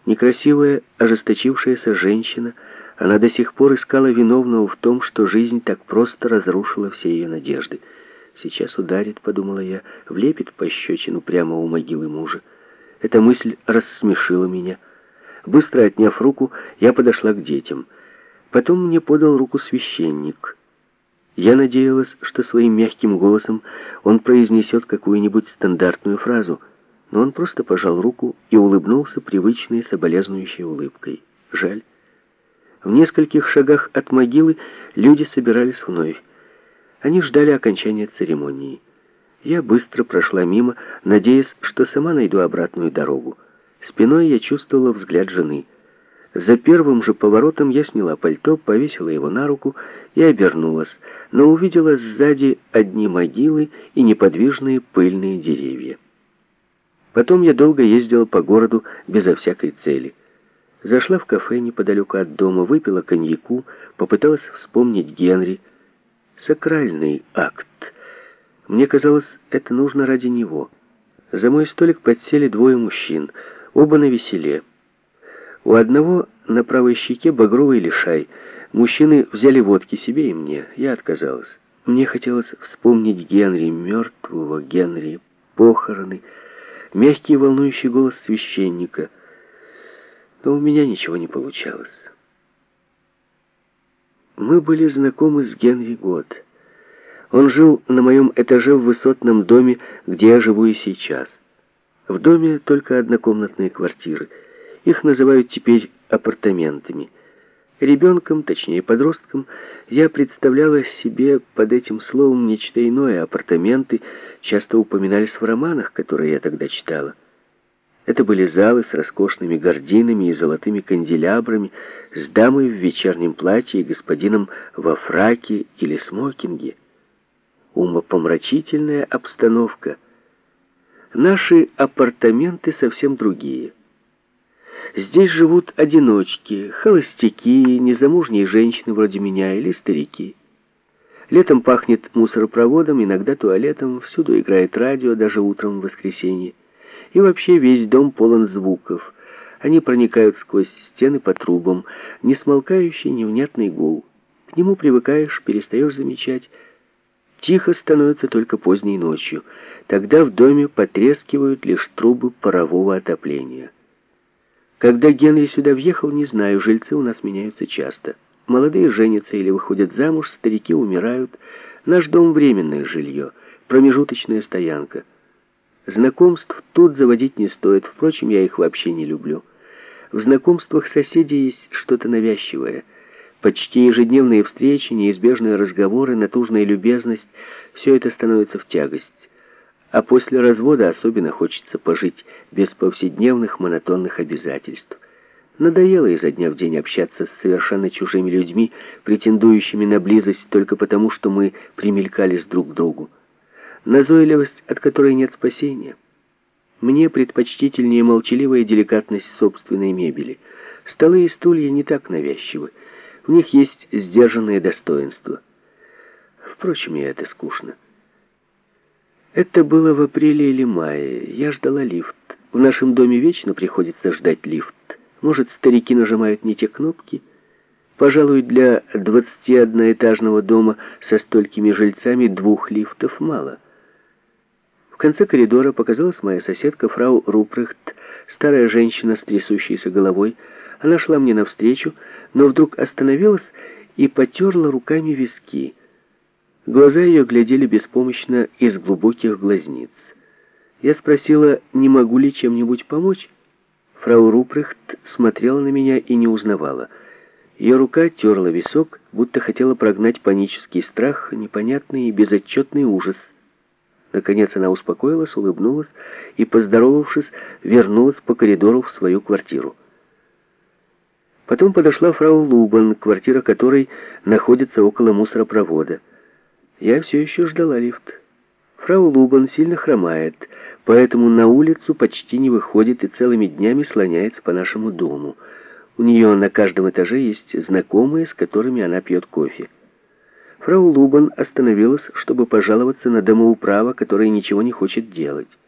Некрасивая, ожесточившаяся женщина, она до сих пор искала виновного в том, что жизнь так просто разрушила все ее надежды. «Сейчас ударит», — подумала я, — «влепит пощечину прямо у могилы мужа». Эта мысль рассмешила меня. Быстро отняв руку, я подошла к детям. Потом мне подал руку священник. Я надеялась, что своим мягким голосом он произнесет какую-нибудь стандартную фразу, но он просто пожал руку и улыбнулся привычной соболезнующей улыбкой. Жаль. В нескольких шагах от могилы люди собирались вновь. Они ждали окончания церемонии. Я быстро прошла мимо, надеясь, что сама найду обратную дорогу. Спиной я чувствовала взгляд жены. За первым же поворотом я сняла пальто, повесила его на руку и обернулась, но увидела сзади одни могилы и неподвижные пыльные деревья. Потом я долго ездила по городу безо всякой цели. Зашла в кафе неподалеку от дома, выпила коньяку, попыталась вспомнить Генри. Сакральный акт. Мне казалось, это нужно ради него. За мой столик подсели двое мужчин, оба навеселе. У одного на правой щеке багровый лишай. Мужчины взяли водки себе и мне. Я отказалась. Мне хотелось вспомнить Генри, мертвого Генри, похороны, мягкий волнующий голос священника. Но у меня ничего не получалось. Мы были знакомы с Генри год. Он жил на моем этаже в высотном доме, где я живу и сейчас. В доме только однокомнатные квартиры. Их называют теперь апартаментами. Ребенком, точнее подростком, я представляла себе под этим словом нечто иное. Апартаменты часто упоминались в романах, которые я тогда читала. Это были залы с роскошными гардинами и золотыми канделябрами, с дамой в вечернем платье и господином во фраке или смокинге. Умопомрачительная обстановка. Наши апартаменты совсем другие. Здесь живут одиночки, холостяки, незамужние женщины вроде меня или старики. Летом пахнет мусоропроводом, иногда туалетом, всюду играет радио, даже утром в воскресенье. И вообще весь дом полон звуков. Они проникают сквозь стены по трубам, несмолкающий невнятный гул. К нему привыкаешь, перестаешь замечать. Тихо становится только поздней ночью. Тогда в доме потрескивают лишь трубы парового отопления. Когда Генри сюда въехал, не знаю, жильцы у нас меняются часто. Молодые женятся или выходят замуж, старики умирают. Наш дом — временное жилье, промежуточная стоянка. Знакомств тут заводить не стоит, впрочем, я их вообще не люблю. В знакомствах соседей есть что-то навязчивое. Почти ежедневные встречи, неизбежные разговоры, натужная любезность — все это становится в тягость. А после развода особенно хочется пожить без повседневных монотонных обязательств. Надоело изо дня в день общаться с совершенно чужими людьми, претендующими на близость только потому, что мы примелькались друг к другу. Назойливость, от которой нет спасения. Мне предпочтительнее молчаливая деликатность собственной мебели. Столы и стулья не так навязчивы. В них есть сдержанное достоинство. Впрочем, и это скучно. Это было в апреле или мае. Я ждала лифт. В нашем доме вечно приходится ждать лифт. Может, старики нажимают не те кнопки? Пожалуй, для 21-этажного дома со столькими жильцами 2 лифтов мало. В конце коридора показалась моя соседка, фрау Рупрехт, старая женщина с трясущейся головой. Она шла мне навстречу, но вдруг остановилась и потерла руками виски. Глаза ее глядели беспомощно из глубоких глазниц. Я спросила, не могу ли чем-нибудь помочь. Фрау Рупрехт смотрела на меня и не узнавала. Ее рука терла висок, будто хотела прогнать панический страх, непонятный и безотчетный ужас. Наконец она успокоилась, улыбнулась и, поздоровавшись, вернулась по коридору в свою квартиру. Потом подошла фрау Лубан, квартира которой находится около мусоропровода. Я все еще ждала лифт. Фрау Лубан сильно хромает, поэтому на улицу почти не выходит и целыми днями слоняется по нашему дому. У нее на каждом этаже есть знакомые, с которыми она пьет кофе. Фрау Лубан остановилась, чтобы пожаловаться на домоуправа, который ничего не хочет делать.